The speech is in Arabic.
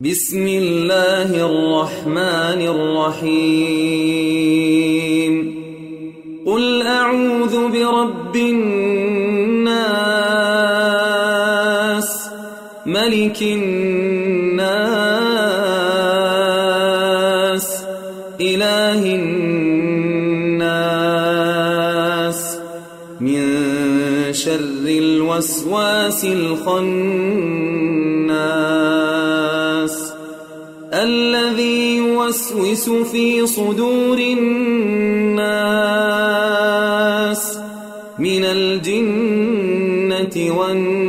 بسم الله الرحمن الرحيم قل أعوذ برب الناس ملك الناس إله الناس من شر الوسواس الخناس الذي يوسوس في صدور الناس من الجنة والناس